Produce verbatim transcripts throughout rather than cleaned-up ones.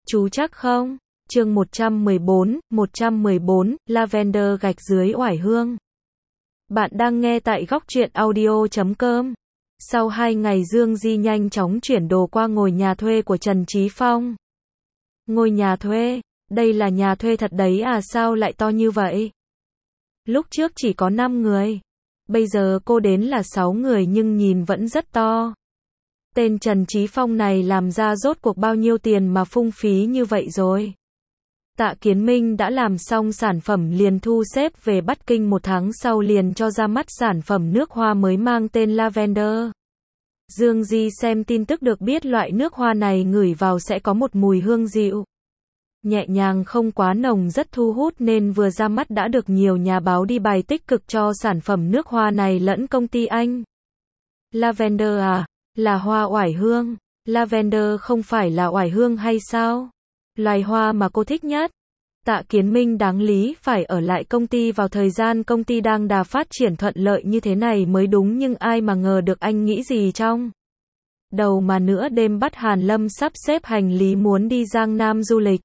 Chú chắc không? Chương một trăm mười bốn, một trăm mười bốn, Lavender gạch dưới oải hương. Bạn đang nghe tại góc truyện audio chấm com. Sau hai ngày Dương Di nhanh chóng chuyển đồ qua ngôi nhà thuê của Trần Chí Phong. Ngôi nhà thuê? Đây là nhà thuê thật đấy à, sao lại to như vậy? Lúc trước chỉ có năm người. Bây giờ cô đến là sáu người nhưng nhìn vẫn rất to. Tên Trần Chí Phong này làm ra rốt cuộc bao nhiêu tiền mà phung phí như vậy rồi? Tạ Kiến Minh đã làm xong sản phẩm liền thu xếp về Bắc Kinh, một tháng sau liền cho ra mắt sản phẩm nước hoa mới mang tên Lavender. Dương Di xem tin tức được biết loại nước hoa này ngửi vào sẽ có một mùi hương dịu, nhẹ nhàng, không quá nồng, rất thu hút nên vừa ra mắt đã được nhiều nhà báo đi bài tích cực cho sản phẩm nước hoa này lẫn công ty Anh. Lavender à? Là hoa oải hương. Lavender không phải là oải hương hay sao? Loài hoa mà cô thích nhất. Tạ Kiến Minh đáng lý phải ở lại công ty vào thời gian công ty đang đà phát triển thuận lợi như thế này mới đúng, nhưng ai mà ngờ được anh nghĩ gì trong đầu mà nữa. Đêm bắt Hàn Lâm sắp xếp hành lý muốn đi Giang Nam du lịch.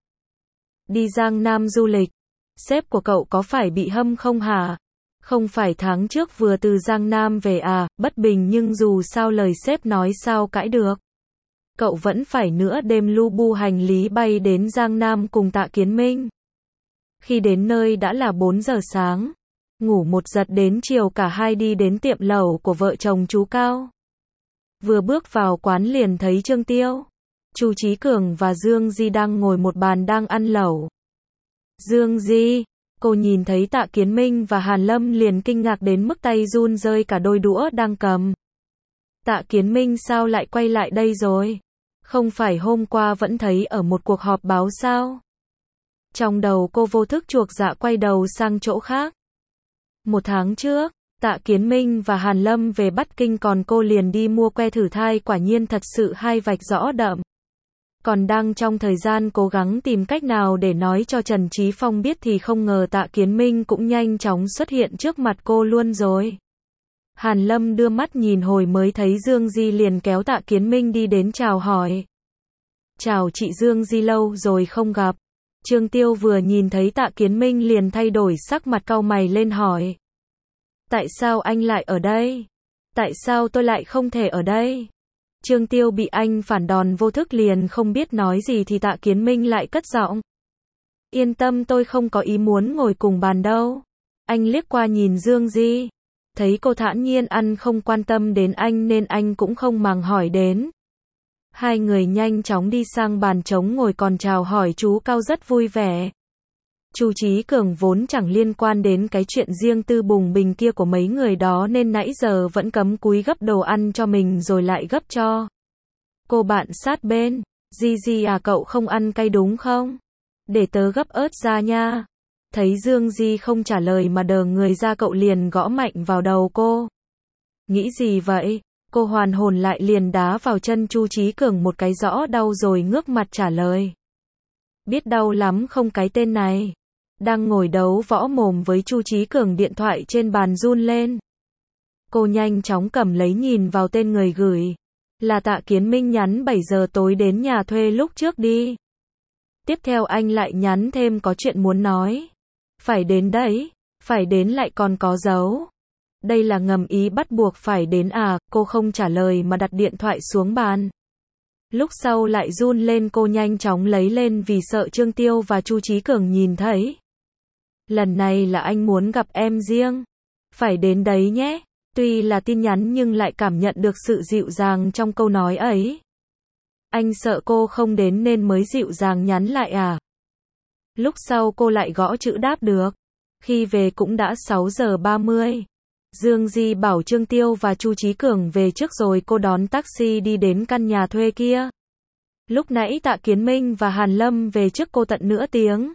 Đi Giang Nam du lịch? Sếp của cậu có phải bị hâm không hả? Không phải tháng trước vừa từ Giang Nam về à? Bất bình nhưng dù sao lời sếp nói sao cãi được. Cậu vẫn phải nửa đêm lu bu hành lý bay đến Giang Nam cùng Tạ Kiến Minh. Khi đến nơi đã là bốn giờ sáng. Ngủ một giật đến chiều cả hai đi đến tiệm lẩu của vợ chồng chú Cao. Vừa bước vào quán liền thấy Trương Tiêu, Chu Chí Cường và Dương Di đang ngồi một bàn đang ăn lẩu. Dương Di, cô nhìn thấy Tạ Kiến Minh và Hàn Lâm liền kinh ngạc đến mức tay run rơi cả đôi đũa đang cầm. Tạ Kiến Minh sao lại quay lại đây rồi? Không phải hôm qua vẫn thấy ở một cuộc họp báo sao? Trong đầu cô vô thức chuộc dạ quay đầu sang chỗ khác. Một tháng trước, Tạ Kiến Minh và Hàn Lâm về Bắc Kinh còn cô liền đi mua que thử thai, quả nhiên thật sự hai vạch rõ đậm. Còn đang trong thời gian cố gắng tìm cách nào để nói cho Trần Chí Phong biết thì không ngờ Tạ Kiến Minh cũng nhanh chóng xuất hiện trước mặt cô luôn rồi. Hàn Lâm đưa mắt nhìn hồi mới thấy Dương Di liền kéo Tạ Kiến Minh đi đến chào hỏi. Chào chị Dương Di, lâu rồi không gặp. Trương Tiêu vừa nhìn thấy Tạ Kiến Minh liền thay đổi sắc mặt, cau mày lên hỏi. Tại sao anh lại ở đây? Tại sao tôi lại không thể ở đây? Trương Tiêu bị anh phản đòn vô thức liền không biết nói gì thì Tạ Kiến Minh lại cất giọng. Yên tâm, tôi không có ý muốn ngồi cùng bàn đâu. Anh liếc qua nhìn Dương Di, thấy cô thản nhiên ăn không quan tâm đến anh nên anh cũng không màng hỏi đến. Hai người nhanh chóng đi sang bàn trống ngồi còn chào hỏi chú Cao rất vui vẻ. Chu Chí Cường vốn chẳng liên quan đến cái chuyện riêng tư bùng bình kia của mấy người đó nên nãy giờ vẫn cắm cúi gấp đồ ăn cho mình rồi lại gấp cho cô bạn sát bên. Di Di à, cậu không ăn cay đúng không? Để tớ gấp ớt ra nha. Thấy Dương Di không trả lời mà đờ người ra, cậu liền gõ mạnh vào đầu cô. Nghĩ gì vậy? Cô hoàn hồn lại liền đá vào chân Chu Chí Cường một cái rõ đau rồi ngước mặt trả lời. Biết đau lắm không cái tên này. Đang ngồi đấu võ mồm với Chu Chí Cường, điện thoại trên bàn run lên. Cô nhanh chóng cầm lấy nhìn vào tên người gửi. Là Tạ Kiến Minh nhắn bảy giờ tối đến nhà thuê lúc trước đi. Tiếp theo anh lại nhắn thêm có chuyện muốn nói. Phải đến đấy, phải đến lại còn có dấu. Đây là ngầm ý bắt buộc phải đến à? Cô không trả lời mà đặt điện thoại xuống bàn. Lúc sau lại run lên, cô nhanh chóng lấy lên vì sợ Trương Tiêu và Chu Chí Cường nhìn thấy. Lần này là anh muốn gặp em riêng. Phải đến đấy nhé. Tuy là tin nhắn nhưng lại cảm nhận được sự dịu dàng trong câu nói ấy. Anh sợ cô không đến nên mới dịu dàng nhắn lại à? Lúc sau cô lại gõ chữ đáp được. Khi về cũng đã sáu giờ ba mươi. Dương Di bảo Trương Tiêu và Chu Chí Cường về trước rồi cô đón taxi đi đến căn nhà thuê kia. Lúc nãy Tạ Kiến Minh và Hàn Lâm về trước cô tận nửa tiếng.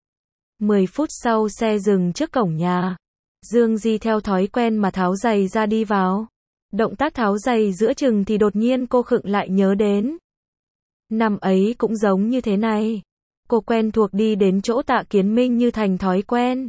mười phút sau xe dừng trước cổng nhà. Dương Di theo thói quen mà tháo giày ra đi vào. Động tác tháo giày giữa chừng thì đột nhiên cô khựng lại nhớ đến. Năm ấy cũng giống như thế này. Cô quen thuộc đi đến chỗ Tạ Kiến Minh như thành thói quen.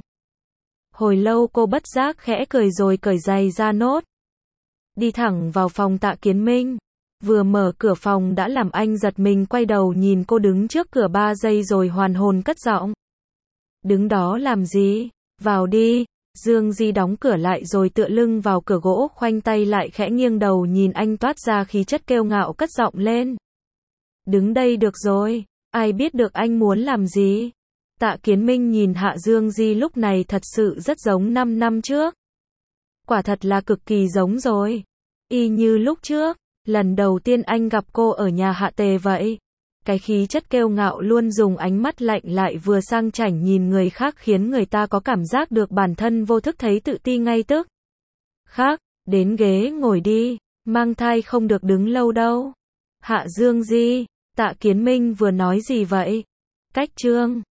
Hồi lâu cô bất giác khẽ cười rồi cởi giày ra nốt. Đi thẳng vào phòng Tạ Kiến Minh. Vừa mở cửa phòng đã làm anh giật mình quay đầu nhìn cô đứng trước cửa ba giây rồi hoàn hồn cất giọng. Đứng đó làm gì? Vào đi. Dương Di đóng cửa lại rồi tựa lưng vào cửa gỗ khoanh tay lại khẽ nghiêng đầu nhìn anh toát ra khí chất kiêu ngạo cất giọng lên. Đứng đây được rồi, ai biết được anh muốn làm gì? Tạ Kiến Minh nhìn Hạ Dương Di lúc này thật sự rất giống năm năm trước. Quả thật là cực kỳ giống rồi. Y như lúc trước, lần đầu tiên anh gặp cô ở nhà Hạ Tề vậy. Cái khí chất kiêu ngạo luôn dùng ánh mắt lạnh lại vừa sang chảnh nhìn người khác khiến người ta có cảm giác được bản thân vô thức thấy tự ti ngay tức. Khác, đến ghế ngồi đi, mang thai không được đứng lâu đâu. Hạ Dương Di, Tạ Kiến Minh vừa nói gì vậy? Cách trương.